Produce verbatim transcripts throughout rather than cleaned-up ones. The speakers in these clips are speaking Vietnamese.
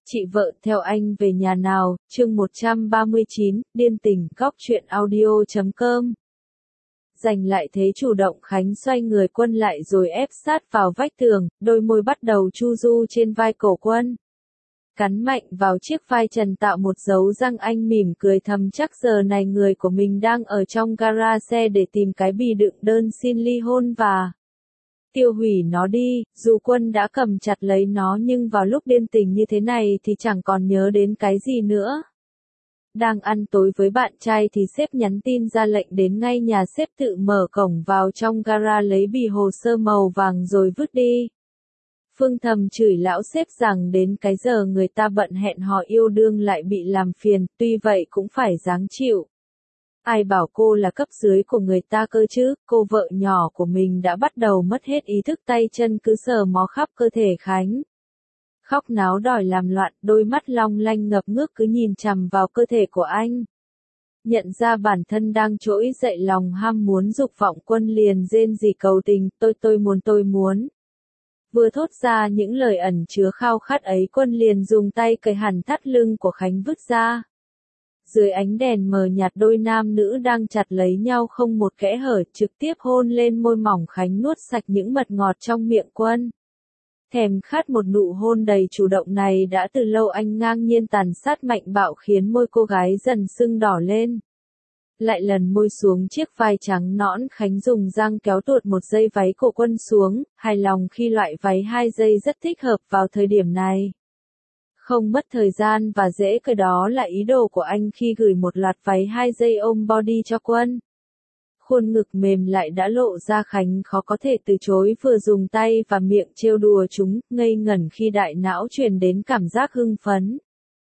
Chị vợ theo anh về nhà nào, chương một trăm ba mươi chín, điên tình, góc truyện audio chấm com. Giành lại thế chủ động Khánh xoay người Quân lại rồi ép sát vào vách tường, đôi môi bắt đầu chu du trên vai cổ Quân. Cắn mạnh vào chiếc vai trần tạo một dấu răng, anh mỉm cười thầm chắc giờ này người của mình đang ở trong gara xe để tìm cái bì đựng đơn xin ly hôn và tiêu hủy nó đi. Dù Quân đã cầm chặt lấy nó nhưng vào lúc điên tình như thế này thì chẳng còn nhớ đến cái gì nữa. Đang ăn tối với bạn trai thì sếp nhắn tin ra lệnh đến ngay nhà, sếp tự mở cổng vào trong gara lấy bì hồ sơ màu vàng rồi vứt đi. Phương thầm chửi lão sếp rằng đến cái giờ người ta bận hẹn hò yêu đương lại bị làm phiền, tuy vậy cũng phải ráng chịu. Ai bảo cô là cấp dưới của người ta cơ chứ, cô vợ nhỏ của mình đã bắt đầu mất hết ý thức, tay chân cứ sờ mó khắp cơ thể Khánh. Khóc náo đòi làm loạn, đôi mắt long lanh ngập ngước cứ nhìn chằm vào cơ thể của anh. Nhận ra bản thân đang trỗi dậy lòng ham muốn dục vọng, Quân liền rên rỉ cầu tình, tôi tôi muốn tôi muốn. Vừa thốt ra những lời ẩn chứa khao khát ấy, Quân liền dùng tay cởi hẳn thắt lưng của Khánh vứt ra. Dưới ánh đèn mờ nhạt, đôi nam nữ đang chặt lấy nhau không một kẽ hở, trực tiếp hôn lên môi mỏng Khánh, nuốt sạch những mật ngọt trong miệng Quân. Thèm khát một nụ hôn đầy chủ động này đã từ lâu, anh ngang nhiên tàn sát mạnh bạo khiến môi cô gái dần sưng đỏ lên. Lại lần môi xuống chiếc vai trắng nõn, Khánh dùng răng kéo tuột một dây váy của Quân xuống, hài lòng khi loại váy hai dây rất thích hợp vào thời điểm này. Không mất thời gian và dễ cởi, đó là ý đồ của anh khi gửi một loạt váy hai dây ôm body cho Quân. Khuôn ngực mềm lại đã lộ ra, Khánh khó có thể từ chối, vừa dùng tay và miệng trêu đùa chúng, ngây ngẩn khi đại não truyền đến cảm giác hưng phấn.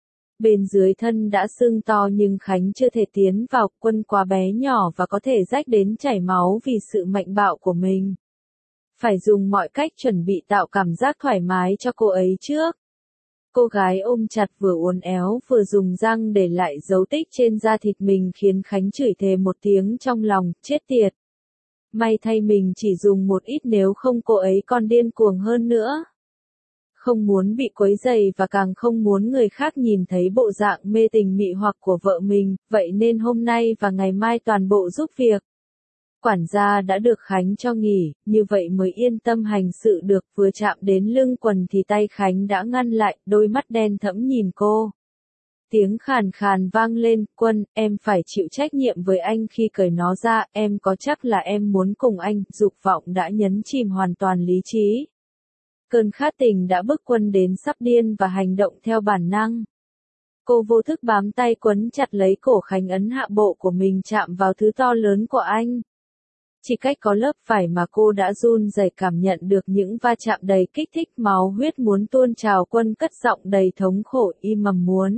Bên dưới thân đã sưng to nhưng Khánh chưa thể tiến vào, Quân quá bé nhỏ và có thể rách đến chảy máu vì sự mạnh bạo của mình. Phải dùng mọi cách chuẩn bị tạo cảm giác thoải mái cho cô ấy trước. Cô gái ôm chặt vừa uốn éo vừa dùng răng để lại dấu tích trên da thịt mình khiến Khánh chửi thề một tiếng trong lòng, chết tiệt. May thay mình chỉ dùng một ít, nếu không cô ấy còn điên cuồng hơn nữa. Không muốn bị quấy rầy và càng không muốn người khác nhìn thấy bộ dạng mê tình mị hoặc của vợ mình, vậy nên hôm nay và ngày mai toàn bộ giúp việc. Quản gia đã được Khánh cho nghỉ, như vậy mới yên tâm hành sự được. Vừa chạm đến lưng quần thì tay Khánh đã ngăn lại, đôi mắt đen thẫm nhìn cô. Tiếng khàn khàn vang lên, Quân, em phải chịu trách nhiệm với anh khi cởi nó ra, em có chắc là em muốn cùng anh, dục vọng đã nhấn chìm hoàn toàn lý trí. Cơn khát tình đã bức Quân đến sắp điên và hành động theo bản năng. Cô vô thức bám tay quấn chặt lấy cổ Khánh, ấn hạ bộ của mình chạm vào thứ to lớn của anh. Chỉ cách có lớp vải mà cô đã run rẩy cảm nhận được những va chạm đầy kích thích, máu huyết muốn tuôn trào. Quân cất giọng đầy thống khổ, im mầm muốn.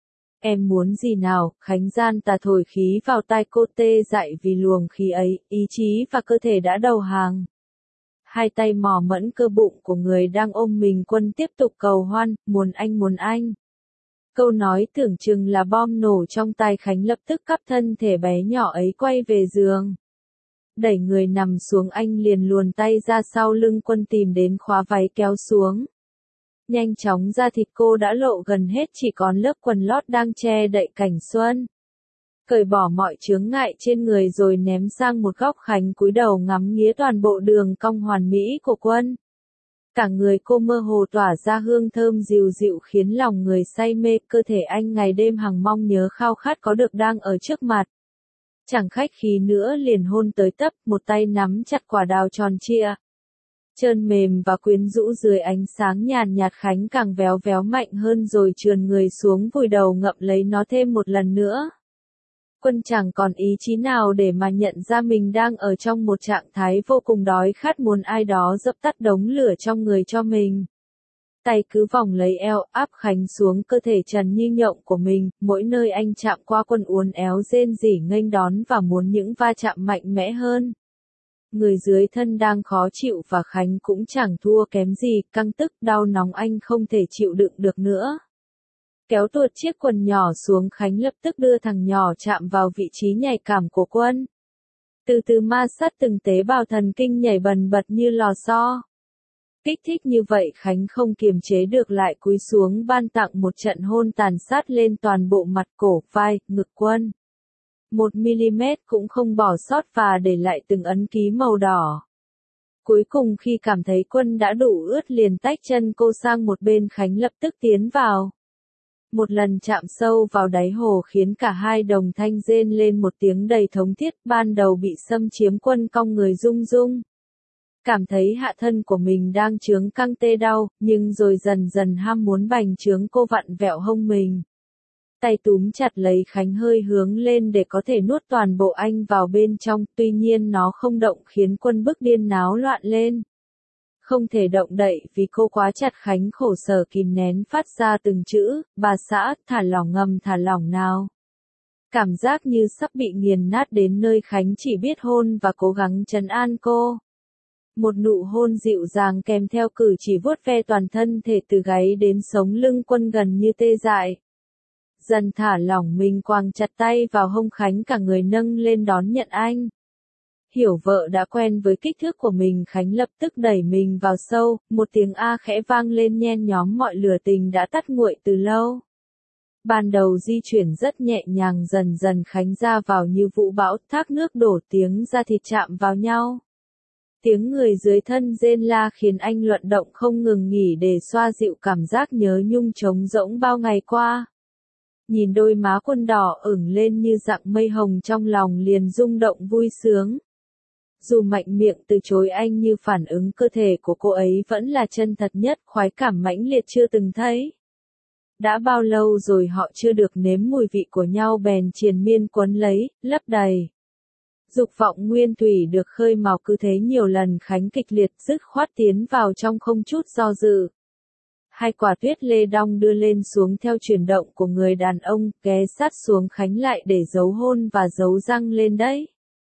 Em muốn gì nào? Khánh gian tà thổi khí vào tai cô, tê dại vì luồng khí ấy, ý chí và cơ thể đã đầu hàng. Hai tay mò mẫm cơ bụng của người đang ôm mình, Quân tiếp tục cầu hoan, muốn anh muốn anh. Câu nói tưởng chừng là bom nổ trong tai Khánh, lập tức cắp thân thể bé nhỏ ấy quay về giường. Đẩy người nằm xuống, anh liền luồn tay ra sau lưng Quân tìm đến khóa váy kéo xuống. Nhanh chóng da thịt cô đã lộ gần hết, chỉ còn lớp quần lót đang che đậy cảnh xuân. Cởi bỏ mọi chướng ngại trên người rồi ném sang một góc, Khánh cúi đầu ngắm nghía toàn bộ đường cong hoàn mỹ của Quân. Cả người cô mơ hồ tỏa ra hương thơm dịu dịu khiến lòng người say mê, cơ thể anh ngày đêm hằng mong nhớ khao khát có được đang ở trước mặt. Chẳng khách khí nữa liền hôn tới tấp, một tay nắm chặt quả đào tròn trịa. Trơn mềm và quyến rũ dưới ánh sáng nhàn nhạt, Khánh càng véo véo mạnh hơn rồi trườn người xuống vùi đầu ngậm lấy nó thêm một lần nữa. Quân chẳng còn ý chí nào để mà nhận ra mình đang ở trong một trạng thái vô cùng đói khát, muốn ai đó dập tắt đống lửa trong người cho mình. Tay cứ vòng lấy eo, áp Khánh xuống cơ thể trần như nhộng của mình, mỗi nơi anh chạm qua Quân uốn éo rên rỉ nghênh đón và muốn những va chạm mạnh mẽ hơn. Người dưới thân đang khó chịu và Khánh cũng chẳng thua kém gì, căng tức, đau nóng, anh không thể chịu đựng được nữa. Kéo tuột chiếc quần nhỏ xuống, Khánh lập tức đưa thằng nhỏ chạm vào vị trí nhạy cảm của Quân. Từ từ ma sát từng tế bào thần kinh nhảy bần bật như lò xo. Kích thích như vậy Khánh không kiềm chế được lại cúi xuống ban tặng một trận hôn tàn sát lên toàn bộ mặt cổ, vai, ngực Quân. Một mi-li-mét cũng không bỏ sót và để lại từng ấn ký màu đỏ. Cuối cùng khi cảm thấy Quân đã đủ ướt liền tách chân cô sang một bên, Khánh lập tức tiến vào. Một lần chạm sâu vào đáy hồ khiến cả hai đồng thanh rên lên một tiếng đầy thống thiết. Ban đầu bị xâm chiếm, Quân cong người rung rung. Cảm thấy hạ thân của mình đang chướng căng tê đau, nhưng rồi dần dần ham muốn bành trướng, cô vặn vẹo hông mình. Tay túm chặt lấy Khánh hơi hướng lên để có thể nuốt toàn bộ anh vào bên trong, tuy nhiên nó không động khiến Quân bức điên náo loạn lên. Không thể động đậy vì cô quá chặt, Khánh khổ sở kìm nén phát ra từng chữ, bà xã, thả lỏng ngầm thả lỏng nào. Cảm giác như sắp bị nghiền nát đến nơi, Khánh chỉ biết hôn và cố gắng trấn an cô. Một nụ hôn dịu dàng kèm theo cử chỉ vuốt ve toàn thân thể từ gáy đến sống lưng, Quân gần như tê dại. Dần thả lỏng mình, quàng chặt tay vào hông Khánh, cả người nâng lên đón nhận anh. Hiểu vợ đã quen với kích thước của mình, Khánh lập tức đẩy mình vào sâu, một tiếng a khẽ vang lên nhen nhóm mọi lửa tình đã tắt nguội từ lâu. Ban đầu di chuyển rất nhẹ nhàng, dần dần Khánh ra vào như vũ bão, thác nước đổ, tiếng da thịt chạm vào nhau. Tiếng người dưới thân rên la khiến anh luận động không ngừng nghỉ để xoa dịu cảm giác nhớ nhung trống rỗng bao ngày qua. Nhìn đôi má Quân đỏ ửng lên như dạng mây hồng, trong lòng liền rung động vui sướng. Dù mạnh miệng từ chối anh, như phản ứng cơ thể của cô ấy vẫn là chân thật nhất, khoái cảm mãnh liệt chưa từng thấy. Đã bao lâu rồi họ chưa được nếm mùi vị của nhau, bèn triền miên quấn lấy, lấp đầy. Dục vọng nguyên thủy được khơi mào, cứ thế nhiều lần Khánh kịch liệt dứt khoát tiến vào trong không chút do dự. Hai quả tuyết lê đong đưa lên xuống theo chuyển động của người đàn ông, ghé sát xuống Khánh lại để giấu hôn và giấu răng lên đấy.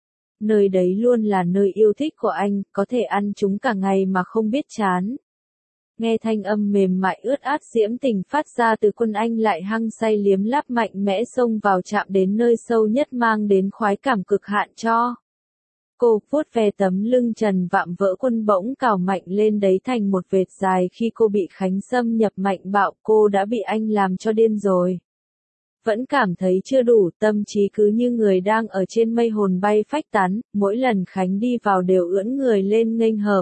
Nơi đấy luôn là nơi yêu thích của anh, có thể ăn chúng cả ngày mà không biết chán. Nghe thanh âm mềm mại ướt át diễm tình phát ra từ Quân, anh lại hăng say liếm láp mạnh mẽ xông vào, chạm đến nơi sâu nhất mang đến khoái cảm cực hạn cho. Cô vuốt ve tấm lưng trần vạm vỡ, Quân bỗng cào mạnh lên đấy thành một vệt dài. Khi cô bị Khánh xâm nhập mạnh bạo, cô đã bị anh làm cho điên rồi. Vẫn cảm thấy chưa đủ, tâm trí cứ như người đang ở trên mây, hồn bay phách tán, mỗi lần Khánh đi vào đều ưỡn người lên nghênh hợp.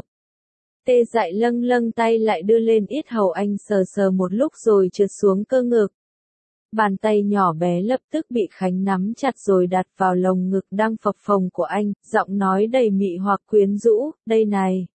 Tê dại lâng lâng tay lại đưa lên yết hầu anh, sờ sờ một lúc rồi trượt xuống cơ ngực. Bàn tay nhỏ bé lập tức bị Khánh nắm chặt rồi đặt vào lồng ngực đang phập phồng của anh, giọng nói đầy mị hoặc quyến rũ, đây này.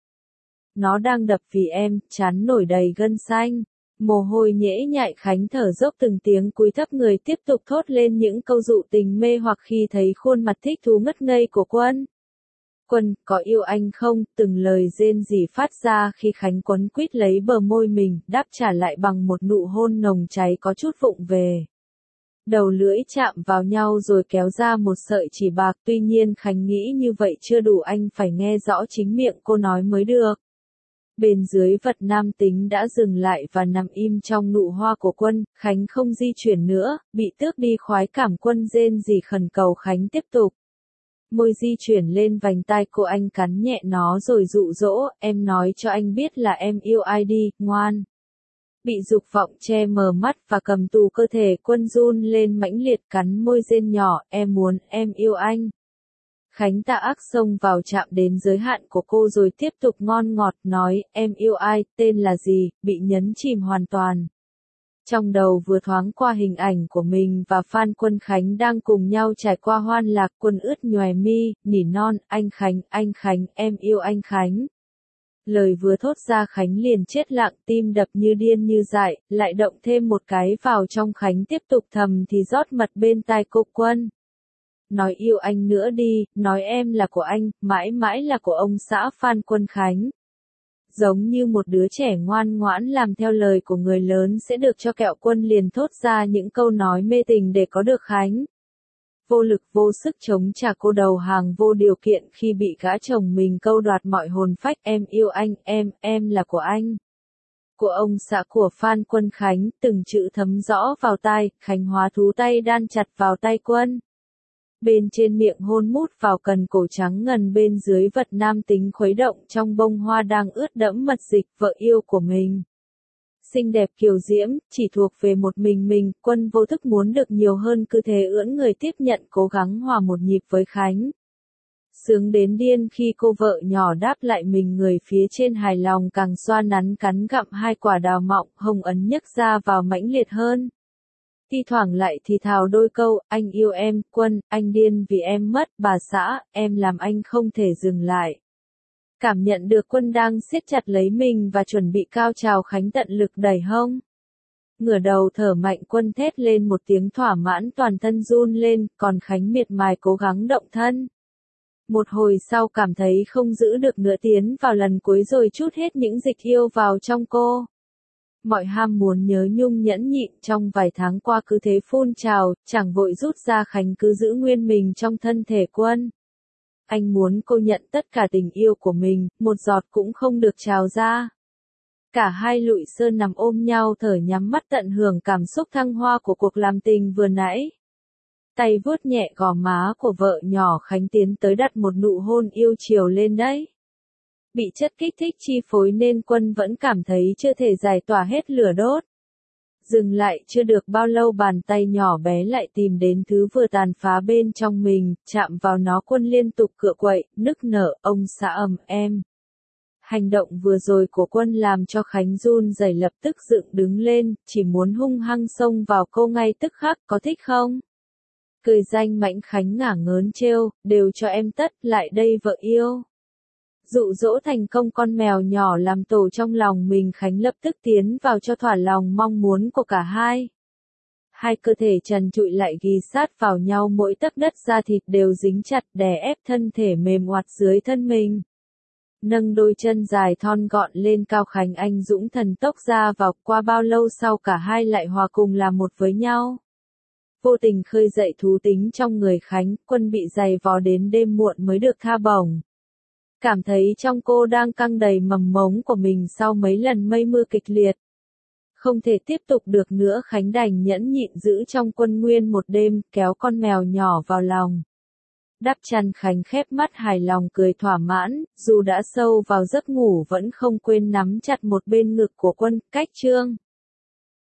Nó đang đập vì em, chán nổi đầy gân xanh. Mồ hôi nhễ nhại, Khánh thở dốc từng tiếng, cúi thấp người tiếp tục thốt lên những câu dụ tình mê hoặc khi thấy khuôn mặt thích thú ngất ngây của Quân. Quân, có yêu anh không? Từng lời rên rỉ phát ra khi Khánh quấn quýt lấy bờ môi mình, đáp trả lại bằng một nụ hôn nồng cháy có chút vụng về. Đầu lưỡi chạm vào nhau rồi kéo ra một sợi chỉ bạc, tuy nhiên Khánh nghĩ như vậy chưa đủ, anh phải nghe rõ chính miệng cô nói mới được. Bên dưới vật nam tính đã dừng lại và nằm im trong nụ hoa của Quân, Khánh không di chuyển nữa, bị tước đi khoái cảm. Quân rên rỉ khẩn cầu Khánh tiếp tục. Môi di chuyển lên vành tai cô, anh cắn nhẹ nó rồi dụ dỗ, em nói cho anh biết là em yêu ai đi, ngoan. Bị dục vọng che mờ mắt và cầm tù cơ thể, Quân run lên mãnh liệt, cắn môi rên nhỏ, em muốn, em yêu anh. Khánh tà ác xông vào, chạm đến giới hạn của cô rồi tiếp tục ngon ngọt nói, em yêu ai, tên là gì, bị nhấn chìm hoàn toàn. Trong đầu vừa thoáng qua hình ảnh của mình và Phan Quân Khánh đang cùng nhau trải qua hoan lạc. Quân ướt nhòe mi, nỉ non, anh Khánh, anh Khánh, em yêu anh Khánh. Lời vừa thốt ra Khánh liền chết lặng, tim đập như điên như dại, lại động thêm một cái vào trong. Khánh tiếp tục thầm thì rót mật bên tai cô, Quân. Nói yêu anh nữa đi, nói em là của anh, mãi mãi là của ông xã. Phan Quân Khánh giống như một đứa trẻ ngoan ngoãn làm theo lời của người lớn sẽ được cho kẹo. Quân liền thốt ra những câu nói mê tình để có được Khánh. Vô lực vô sức chống trả, cô đầu hàng vô điều kiện khi bị gã chồng mình câu đoạt mọi hồn phách. Em yêu anh, em, em là của anh. Của ông xã của Phan Quân Khánh, từng chữ thấm rõ vào tai. Khánh hóa thú tay đan chặt vào tay Quân. Bên trên miệng hôn mút vào cần cổ trắng ngần, bên dưới vật nam tính khuấy động trong bông hoa đang ướt đẫm mật dịch vợ yêu của mình. Xinh đẹp kiều diễm, chỉ thuộc về một mình mình, Quân vô thức muốn được nhiều hơn, cứ thế ưỡn người tiếp nhận, cố gắng hòa một nhịp với Khánh. Sướng đến điên khi cô vợ nhỏ đáp lại mình, người phía trên hài lòng càng xoa nắn cắn gặm hai quả đào mọng hồng ấn nhấc ra vào mãnh liệt hơn. Thi thoảng lại thì thào đôi câu, anh yêu em, Quân, anh điên vì em mất, bà xã, em làm anh không thể dừng lại. Cảm nhận được Quân đang siết chặt lấy mình và chuẩn bị cao trào, Khánh tận lực đẩy hông. Ngửa đầu thở mạnh, Quân thét lên một tiếng thỏa mãn, toàn thân run lên, còn Khánh miệt mài cố gắng động thân. Một hồi sau cảm thấy không giữ được nữa, tiến vào lần cuối rồi trút hết những dịch yêu vào trong cô. Mọi ham muốn nhớ nhung nhẫn nhịn trong vài tháng qua cứ thế phun trào, chẳng vội rút ra, Khánh cứ giữ nguyên mình trong thân thể Quân. Anh muốn cô nhận tất cả tình yêu của mình, một giọt cũng không được trào ra. Cả hai lụi sơn nằm ôm nhau thở nhắm mắt tận hưởng cảm xúc thăng hoa của cuộc làm tình vừa nãy. Tay vuốt nhẹ gò má của vợ nhỏ, Khánh tiến tới đặt một nụ hôn yêu chiều lên đấy. Bị chất kích thích chi phối nên Quân vẫn cảm thấy chưa thể giải tỏa hết lửa đốt. Dừng lại chưa được bao lâu, bàn tay nhỏ bé lại tìm đến thứ vừa tàn phá bên trong mình, chạm vào nó Quân liên tục cựa quậy, nức nở, ông xã ầm em. Hành động vừa rồi của Quân làm cho Khánh run rẩy, lập tức dựng đứng lên, chỉ muốn hung hăng xông vào cô ngay tức khắc, có thích không? Cười danh mãnh, Khánh ngả ngớn trêu, đều cho em tất, lại đây vợ yêu. Dụ dỗ thành công con mèo nhỏ làm tổ trong lòng mình, Khánh lập tức tiến vào cho thỏa lòng mong muốn của cả hai. Hai cơ thể trần trụi lại ghi sát vào nhau, mỗi tấc đất da thịt đều dính chặt, đè ép thân thể mềm oặt dưới thân mình. Nâng đôi chân dài thon gọn lên cao, Khánh anh dũng thần tốc ra vào, qua bao lâu sau cả hai lại hòa cùng là một với nhau. Vô tình khơi dậy thú tính trong người Khánh, Quân bị giày vò đến đêm muộn mới được tha bổng. Cảm thấy trong cô đang căng đầy mầm mống của mình sau mấy lần mây mưa kịch liệt. Không thể tiếp tục được nữa, Khánh đành nhẫn nhịn giữ trong Quân nguyên một đêm, kéo con mèo nhỏ vào lòng. Đắp chăn, Khánh khép mắt hài lòng cười thỏa mãn, dù đã sâu vào giấc ngủ vẫn không quên nắm chặt một bên ngực của Quân, cách chương.